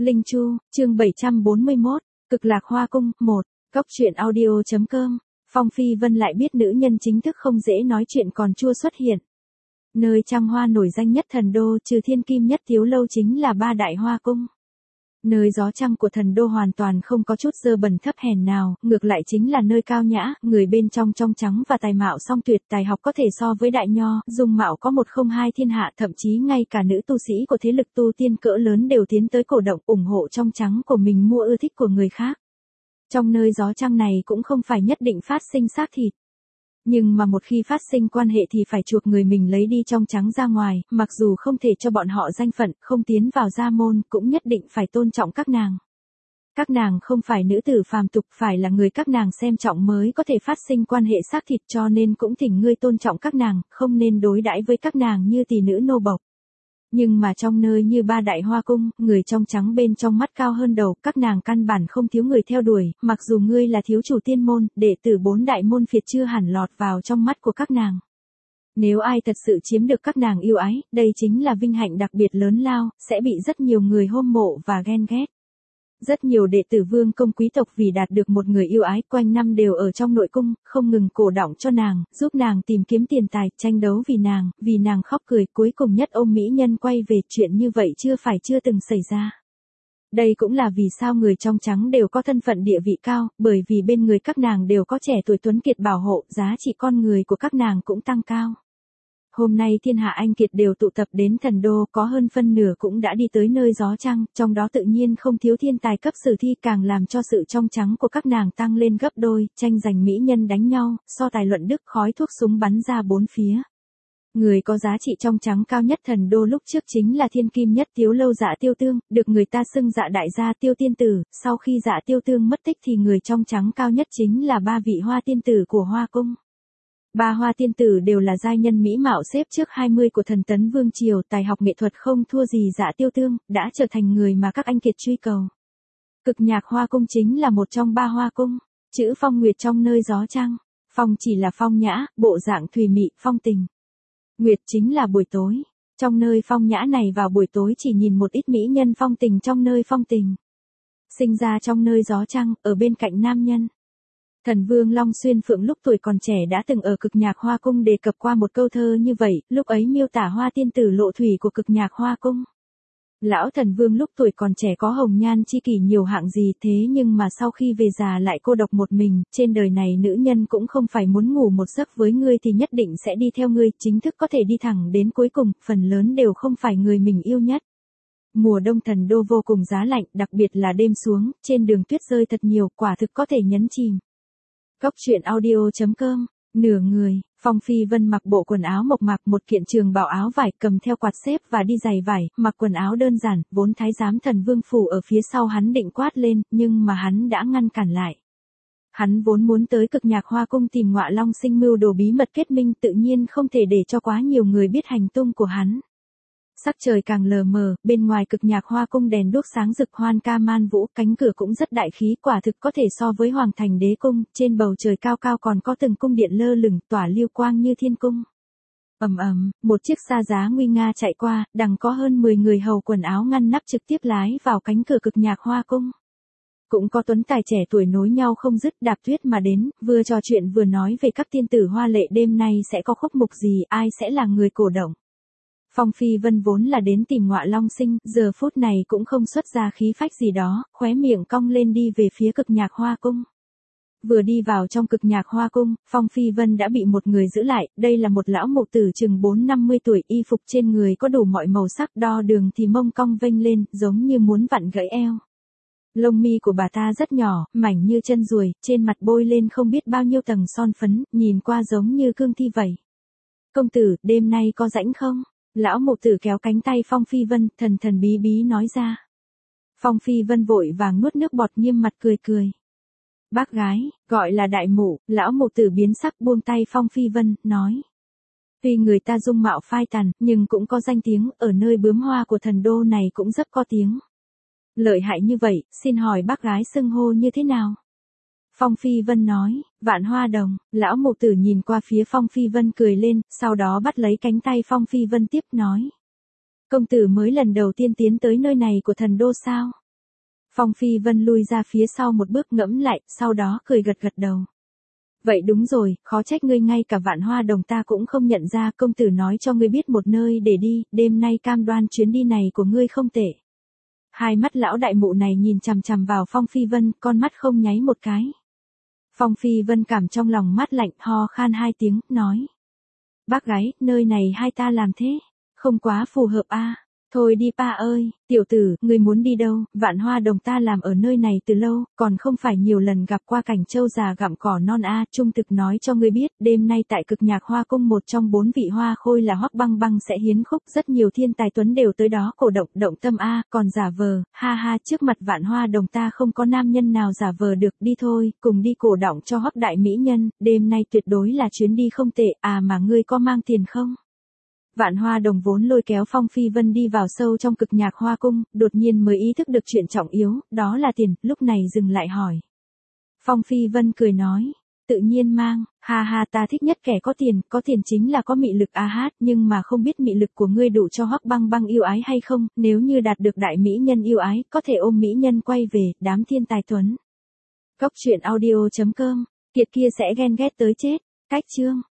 Linh Chu, chương 741, Cực Lạc Hoa Cung, 1, Cóc truyện audio.com, Phong Phi Vân lại biết nữ nhân chính thức không dễ nói chuyện còn chua xuất hiện. Nơi trăng hoa nổi danh nhất thần đô trừ thiên kim nhất thiếu lâu chính là ba đại hoa cung. Nơi gió trăng của thần đô hoàn toàn không có chút dơ bẩn thấp hèn nào, ngược lại chính là nơi cao nhã, người bên trong trong trắng và tài mạo song tuyệt, tài học có thể so với đại nho, dung mạo có một không hai thiên hạ, thậm chí ngay cả nữ tu sĩ của thế lực tu tiên cỡ lớn đều tiến tới cổ động ủng hộ trong trắng của mình mua ưa thích của người khác. Trong nơi gió trăng này cũng không phải nhất định phát sinh xác thịt. Nhưng mà một khi phát sinh quan hệ thì phải chuộc người mình lấy đi trong trắng ra ngoài, mặc dù không thể cho bọn họ danh phận, không tiến vào gia môn, cũng nhất định phải tôn trọng các nàng. Các nàng không phải nữ tử phàm tục, phải là người các nàng xem trọng mới có thể phát sinh quan hệ xác thịt, cho nên cũng thỉnh ngươi tôn trọng các nàng, không nên đối đãi với các nàng như tỷ nữ nô bộc. Nhưng mà trong nơi như ba đại hoa cung, người trong trắng bên trong mắt cao hơn đầu, các nàng căn bản không thiếu người theo đuổi, mặc dù ngươi là thiếu chủ tiên môn, đệ tử bốn đại môn phiệt chưa hẳn lọt vào trong mắt của các nàng. Nếu ai thật sự chiếm được các nàng yêu ái, đây chính là vinh hạnh đặc biệt lớn lao, sẽ bị rất nhiều người hâm mộ và ghen ghét. Rất nhiều đệ tử vương công quý tộc vì đạt được một người yêu ái quanh năm đều ở trong nội cung, không ngừng cổ động cho nàng, giúp nàng tìm kiếm tiền tài, tranh đấu vì nàng khóc cười, cuối cùng nhất ôm mỹ nhân quay về, chuyện như vậy chưa từng xảy ra. Đây cũng là vì sao người trong trắng đều có thân phận địa vị cao, bởi vì bên người các nàng đều có trẻ tuổi tuấn kiệt bảo hộ, giá trị con người của các nàng cũng tăng cao. Hôm nay thiên hạ anh kiệt đều tụ tập đến thần đô, có hơn phân nửa cũng đã đi tới nơi gió trăng, trong đó tự nhiên không thiếu thiên tài cấp sử thi, càng làm cho sự trong trắng của các nàng tăng lên gấp đôi, tranh giành mỹ nhân đánh nhau, so tài luận đức, khói thuốc súng bắn ra bốn phía. Người có giá trị trong trắng cao nhất thần đô lúc trước chính là thiên kim nhất thiếu lâu Dạ Tiêu Tương, được người ta xưng Dạ đại gia Tiêu tiên tử, sau khi Dạ Tiêu Tương mất tích thì người trong trắng cao nhất chính là ba vị hoa tiên tử của hoa cung. Ba hoa tiên tử đều là giai nhân mỹ mạo xếp trước 20 của thần tấn vương triều, tài học nghệ thuật không thua gì Dạ Tiêu Tương, đã trở thành người mà các anh kiệt truy cầu. Cực Nhạc Hoa Cung chính là một trong ba hoa cung, chữ phong nguyệt trong nơi gió trăng, phong chỉ là phong nhã, bộ dạng thùy mị, phong tình. Nguyệt chính là buổi tối, trong nơi phong nhã này vào buổi tối chỉ nhìn một ít mỹ nhân phong tình trong nơi phong tình. Sinh ra trong nơi gió trăng, ở bên cạnh nam nhân. Thần vương Long Xuyên Phượng lúc tuổi còn trẻ đã từng ở Cực Nhạc Hoa Cung đề cập qua một câu thơ như vậy, lúc ấy miêu tả hoa tiên tử lộ thủy của Cực Nhạc Hoa Cung. Lão thần vương lúc tuổi còn trẻ có hồng nhan chi kỷ nhiều hạng gì, thế nhưng mà sau khi về già lại cô độc một mình, trên đời này nữ nhân cũng không phải muốn ngủ một giấc với ngươi thì nhất định sẽ đi theo ngươi, chính thức có thể đi thẳng đến cuối cùng, phần lớn đều không phải người mình yêu nhất. Mùa đông thần đô vô cùng giá lạnh, đặc biệt là đêm xuống, trên đường tuyết rơi thật nhiều, quả thực có thể nhấn chìm. Cóc truyện audio.com, nửa người, Phong Phi Vân mặc bộ quần áo mộc mạc, một kiện trường bào áo vải, cầm theo quạt xếp và đi giày vải, mặc quần áo đơn giản, vốn thái giám thần vương phủ ở phía sau hắn định quát lên, nhưng mà hắn đã ngăn cản lại. Hắn vốn muốn tới Cực Nhạc Hoa Cung tìm Ngọa Long Sinh mưu đồ bí mật kết minh, tự nhiên không thể để cho quá nhiều người biết hành tung của hắn. Sắc trời càng lờ mờ, bên ngoài Cực Nhạc Hoa Cung đèn đuốc sáng rực hoan ca man vũ, cánh cửa cũng rất đại khí, quả thực có thể so với Hoàng Thành Đế Cung, trên bầu trời cao cao còn có từng cung điện lơ lửng tỏa lưu quang như thiên cung. Ầm ầm, một chiếc xa giá nguy nga chạy qua, đằng có hơn 10 người hầu quần áo ngăn nắp trực tiếp lái vào cánh cửa Cực Nhạc Hoa Cung. Cũng có tuấn tài trẻ tuổi nối nhau không dứt đạp tuyết mà đến, vừa trò chuyện vừa nói về các tiên tử hoa lệ đêm nay sẽ có khúc mục gì, ai sẽ là người cổ động. Phong Phi Vân vốn là đến tìm Ngọa Long Sinh, giờ phút này cũng không xuất ra khí phách gì đó, khóe miệng cong lên đi về phía Cực Nhạc Hoa Cung. Vừa đi vào trong Cực Nhạc Hoa Cung, Phong Phi Vân đã bị một người giữ lại, đây là một lão mộ tử chừng 4-50 tuổi, y phục trên người có đủ mọi màu sắc, đo đường thì mông cong vênh lên, giống như muốn vặn gãy eo. Lông mi của bà ta rất nhỏ, mảnh như chân ruồi, trên mặt bôi lên không biết bao nhiêu tầng son phấn, nhìn qua giống như cương thi vậy. Công tử, đêm nay có rảnh không? Lão mộ tử kéo cánh tay Phong Phi Vân, thần thần bí bí nói ra. Phong Phi Vân vội vàng nuốt nước bọt, nghiêm mặt cười cười. Bác gái, gọi là đại mụ, lão mộ tử biến sắc buông tay Phong Phi Vân, nói. Tuy người ta dung mạo phai tàn, nhưng cũng có danh tiếng, ở nơi bướm hoa của thần đô này cũng rất có tiếng. Lợi hại như vậy, xin hỏi bác gái xưng hô như thế nào? Phong Phi Vân nói, Vạn Hoa Đồng, lão mộ tử nhìn qua phía Phong Phi Vân cười lên, sau đó bắt lấy cánh tay Phong Phi Vân tiếp nói. Công tử mới lần đầu tiên tiến tới nơi này của thần đô sao? Phong Phi Vân lui ra phía sau một bước ngẫm lại, sau đó cười gật gật đầu. Vậy đúng rồi, khó trách ngươi ngay cả Vạn Hoa Đồng ta cũng không nhận ra, công tử nói cho ngươi biết một nơi để đi, đêm nay cam đoan chuyến đi này của ngươi không tệ. Hai mắt lão đại mụ này nhìn chằm chằm vào Phong Phi Vân, con mắt không nháy một cái. Phong Phi Vân cảm trong lòng mát lạnh, ho khan hai tiếng, nói. Bác gái, nơi này hai ta làm thế, không quá phù hợp a. Thôi đi pa ơi, tiểu tử, ngươi muốn đi đâu, Vạn Hoa Đồng ta làm ở nơi này từ lâu, còn không phải nhiều lần gặp qua cảnh châu già gặm cỏ non a. Trung thực nói cho ngươi biết, đêm nay tại Cực Nhạc Hoa Cung một trong 4 vị hoa khôi là Hoắc Băng Băng sẽ hiến khúc, rất nhiều thiên tài tuấn đều tới đó cổ động tâm a. Còn giả vờ, ha ha, trước mặt Vạn Hoa Đồng ta không có nam nhân nào giả vờ được, đi thôi, cùng đi cổ động cho Hoắc đại mỹ nhân, đêm nay tuyệt đối là chuyến đi không tệ, à mà ngươi có mang tiền không? Vạn Hoa Đồng vốn lôi kéo Phong Phi Vân đi vào sâu trong Cực Nhạc Hoa Cung, đột nhiên mới ý thức được chuyện trọng yếu, đó là tiền, lúc này dừng lại hỏi. Phong Phi Vân cười nói, tự nhiên mang, ha ha, ta thích nhất kẻ có tiền chính là có mị lực a hát, nhưng mà không biết mị lực của ngươi đủ cho Hoắc Băng Băng yêu ái hay không, nếu như đạt được đại mỹ nhân yêu ái, có thể ôm mỹ nhân quay về, đám thiên tài tuấn. Cốc truyện audio.com, kiệt kia sẽ ghen ghét tới chết, cách chương.